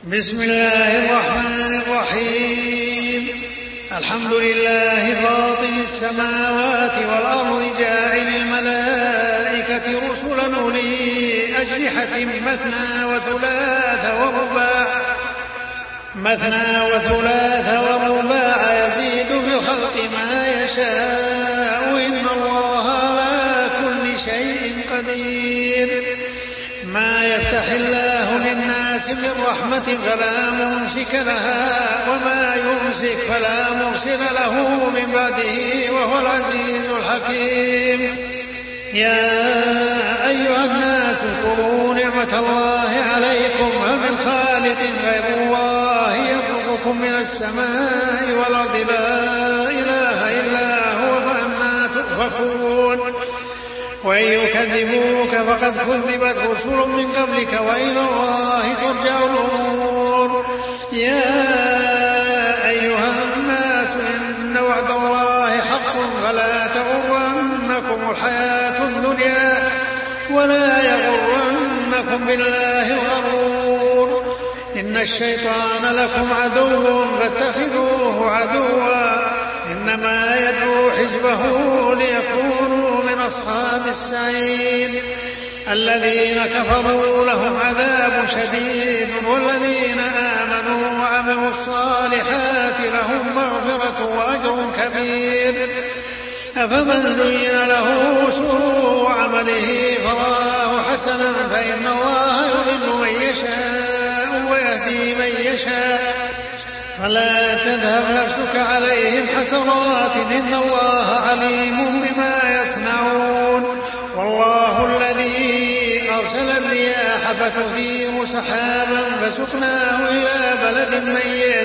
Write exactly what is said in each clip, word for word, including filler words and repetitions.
بسم الله الرحمن الرحيم. الحمد لله فاطر السماوات والأرض جاعل الملائكة رسلا أولي أجنحة مثنى وثلاث ورباع مثنى وثلاث ورباع يزيد في الخلق ما يشاء إن الله على كل شيء قدير. ما يفتح الله للناس من رحمة فلا ممسك لها وما يمسك فلا مرسل له من بعده وهو العزيز الحكيم. يا أيها الناس اذكروا نعمة الله عليكم هل من خالق غير الله يرزقكم من السماء والأرض لا إله إلا هو فأنى تؤفكون. وإن يكذبوك فقد كذبت رسل من قبلك وإلى الله ترجع الأمور. يا أيها الناس إن وعد الله حق فلا تغرنكم الحياة الدنيا ولا يغرنكم بالله الغرور. إن الشيطان لكم عدو فاتخذوه عدوا إنما يدعو حزبه ليكونوا من أصحاب السعير. الذين كفروا لهم عذاب شديد والذين آمنوا وعملوا الصالحات لهم مغفرة وأجر كبير. أفمن زين له سوء عمله فرآه حسنا فإن الله يضل من يشاء ويهدي من يشاء فلا تذهب نفسك عليهم حسرات إن الله عليم بما يصنعون. والله الذي أرسل الرياح فتثير سحابا فسقناه إلى بلد ميت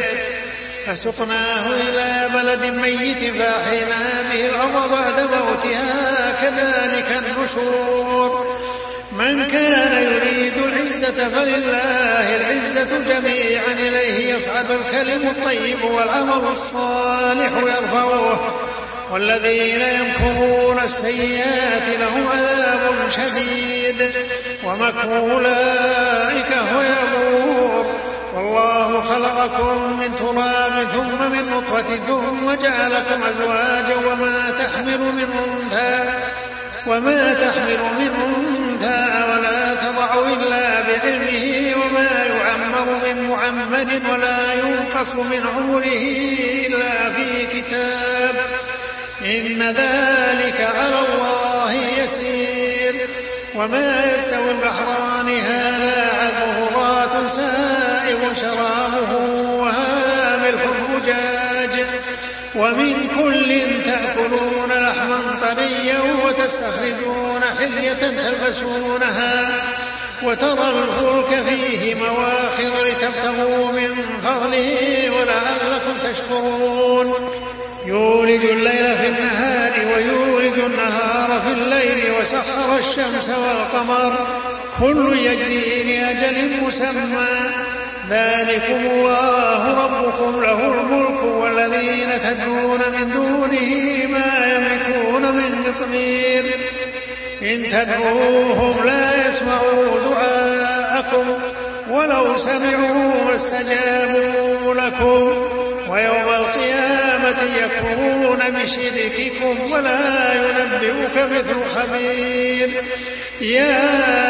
فسقناه إلى بلد ميت فأحيينا به الأرض بعد موتها كذلك النشور. من كان يريد العزة فلله العزة جميعا إليه يصعد الكلم الطيب والعمل الصالح يرفعه والذين يمكرون السيئات لهم عذاب شديد ومكر أولئك هو يبور. والله خلقكم من تراب ثم من نطفة ثم جعلكم أزواجا وما تحمل من أنثى وما تحمل من أنثى ولا تضع إلا بعلمه وما يعمر من معمر ولا ينقص من عمره إلا في كتاب إن ذلك على الله يسير. وما يستوي البحران هذا عذب فرات سائغ شرابه وهذا ملح أجاج ومن كل تأكلون لحما طريا وتستخرجون حلية تلبسونها وترى الفلك فيه مواخر لتبتغوا من فضله ولعلكم تشكرون. يولج الليل في النهار ويولج النهار في الليل وسخر الشمس والقمر كل يجري لأجل مسمى ذلكم الله ربكم له الملك والذين تدعون من دونه ما يملكون من قطمير. إن تدعوهم لا يسمعوا دعاءكم ولو سمعوا واستجابوا لكم ويوم القيامة يكفرون بشرككم ولا ينبئك مثل خبير. يا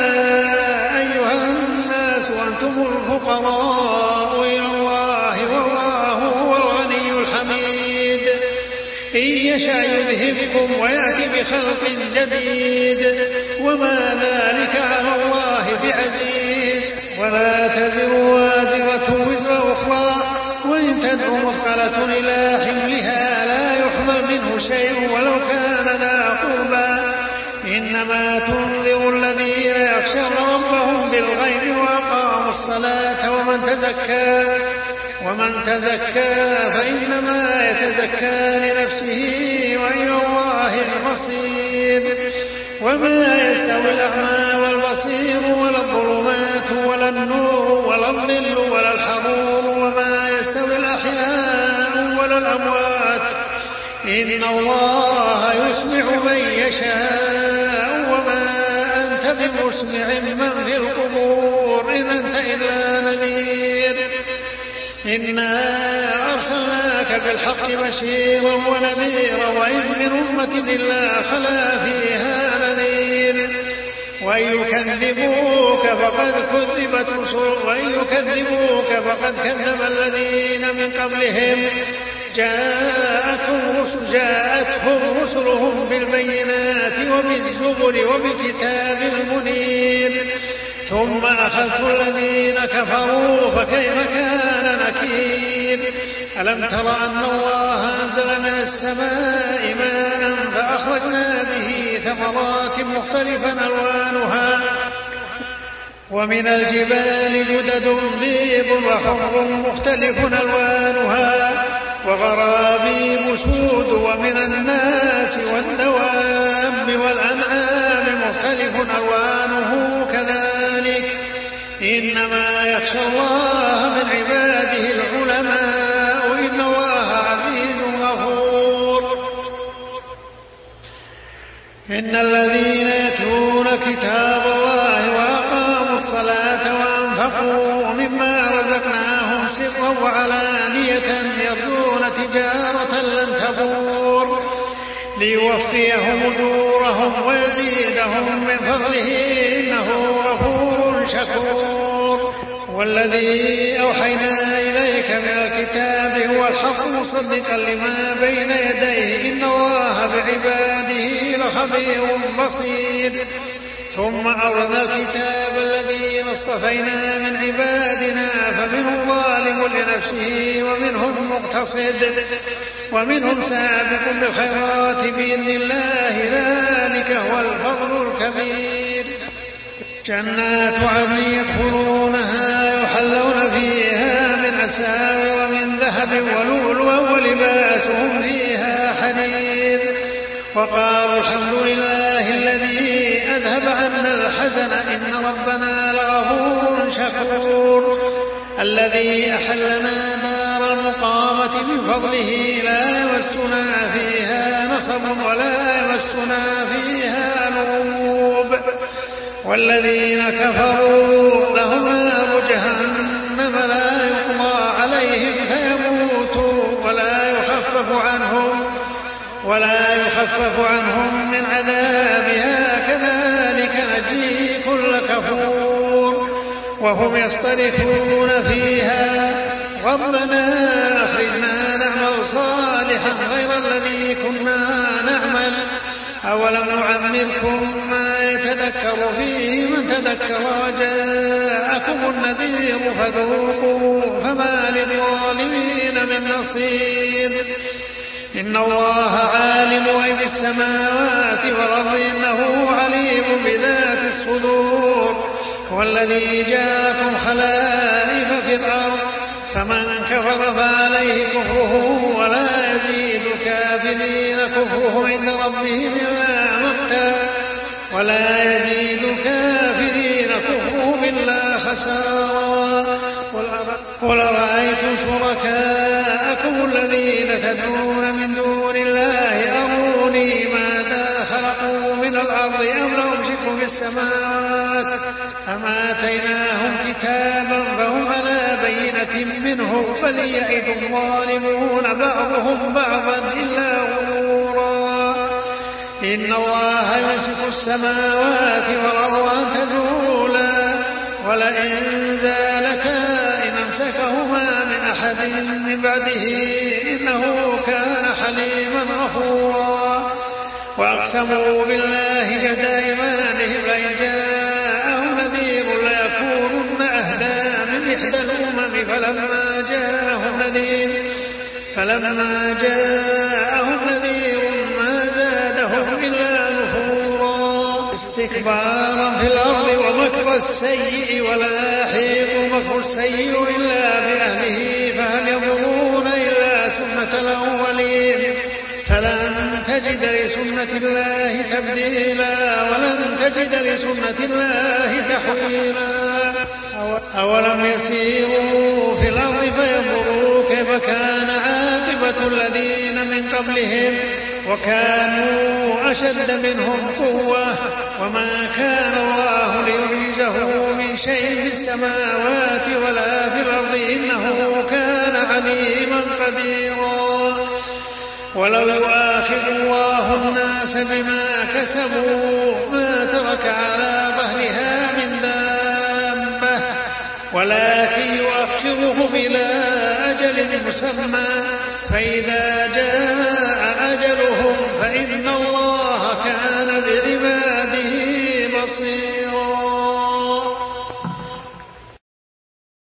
أيها الناس وأنتم الفقراء إلى الله والله هو الغني الحميد. إن يشاء يذهبكم ويأتي بخلق جديد وما ذلك على الله بعزيز. ولا تزر وازرة وزر أخرى وإن تدع مثقلة إلى حملها لا يحمل منه شيء ولو كان ذا قربى. إنما تنذر الذين يخشون ربهم بالغيب وأقاموا الصلاة ومن تزكى ومن تزكى فإنما يتزكى لنفسه وإلى الله المصير. وما يستوي الأعمى والبصير ولا الظلمات ولا النور ولا الظل ولا الحرور وما يستوي الأحياء ولا الأموات إن الله يسمع من يشاء وما أنت بمسمع من في القبور إن أنت إلا نذير. إنا أرسلناك بالحق بشيرا ونذيرا وإن من أمة إلا خلا فيها نذير وإن يكذبوك فقد كذبت رسل وإن يكذبوك فقد كذب الذين من قبلهم جاءتهم رسل جاءتهم رسلهم بالبينات وبالزبر وبالكتاب المنير ثم أخذت الذين كفروا فكيف كان نكير ألم تر أن الله أنزل من السماء ماء فأخرجنا به ثمرات مختلفا ألوانها ومن الجبال جدد بيض وحمر مختلف ألوانها وغرابيب سود ومن الناس والدواب والأنعام مختلف ألوانه كذلك إنما يخشى الله من عباده العلماء إن الله عزيز غفور إن الذين يتلون كتاب الله وأقاموا الصلاة وأنفقوا مما رزقناهم سرا وعلانية يرجون تجارة لن تبور ليوفيهم أجورهم ويزيدهم من فضله إنه غفور شكور والذي أوحينا إليك من الكتاب هو الحق مصدقا لما بين يديه إن الله بعباده لخبير بصير ثم أورثنا الكتاب الذين اصطفينا من عبادنا فمنهم ظالم لنفسه ومنهم مقتصد ومنهم سابق بالخيرات بإذن الله ذلك هو الفضل الكبير جنات عدن يدخلونها يحلون فيها من أساور من ذهب ولؤلؤا ولباسهم فيها حرير وقالوا الحمد لله الذي أذهب عنا الحزن إن ربنا لغفور شكور الذي أحلنا دار المقامة من فضله لا يمسنا فيها نصب ولا يمسنا فيها لغوب والذين كفروا لهم نار جهنم لا يقضى عليهم فيموتوا ولا يخفف عنهم ولا يخفف عنهم من عذابها كذلك نجزي كل كفور وهم يصطرخون فيها ربنا أخرجنا نعمل صالحا غير الذي كنا نعمل أولم نعمركم ما يتذكر فيه من تذكر وجاءكم النذير فذوقوا فما للظالمين من نصير إن الله عالم غيب السماوات والأرض إنه عليم بذات الصدور هو الذي جعلكم خلائف في الأرض فمن كفر فعليه كفره ولا يزيد الكافرين كفرهم عند ربهم إلا مقتا ولا يزيد الكافرين كفرهم إلا خسارا قل أرأيتم شركاءكم الذين تدعون من دون الله أروني ماذا خلقوا من الأرض أم لهم شرك في السماوات أم آتيناهم كتابا فهم على بينة منه فليعد الظالمون بعضهم بعضا إلا غرورا إن الله يمسك السماوات والأرض أن تزولا ولئن زالتا إن أمسكهما من أحد من بعده إنه كان حليما غفورا وأقسموا بالله جهد أيمانهم لئن جاءهم نذير ليكونن أهدى من إحدى الأمم فلما جاءهم نذير فلما جاءهم نذير ما زادهم إلا نفورا استكبارا في الأرض ومكر السيء ولا يحيق مكر السيء إلا بأهله فهل ينظرون إلا سنة الأولين فلن تجد لسنة الله تبديلا ولن تجد لسنة الله تحويلا أولم يسيروا في الأرض فينظروا كيف كان عاقبة الذين من قبلهم وكانوا أشد منهم قوة وما كان الله ليعجزه من شيء في السماوات ولا في الأرض إنه كان قديرا ولو يؤاخذ الله الناس بما كسبوا ما ترك على ظهرها من دابة ولكن يؤخرهم إلى أجل مسمى فإذا جاء أجلهم فإن الله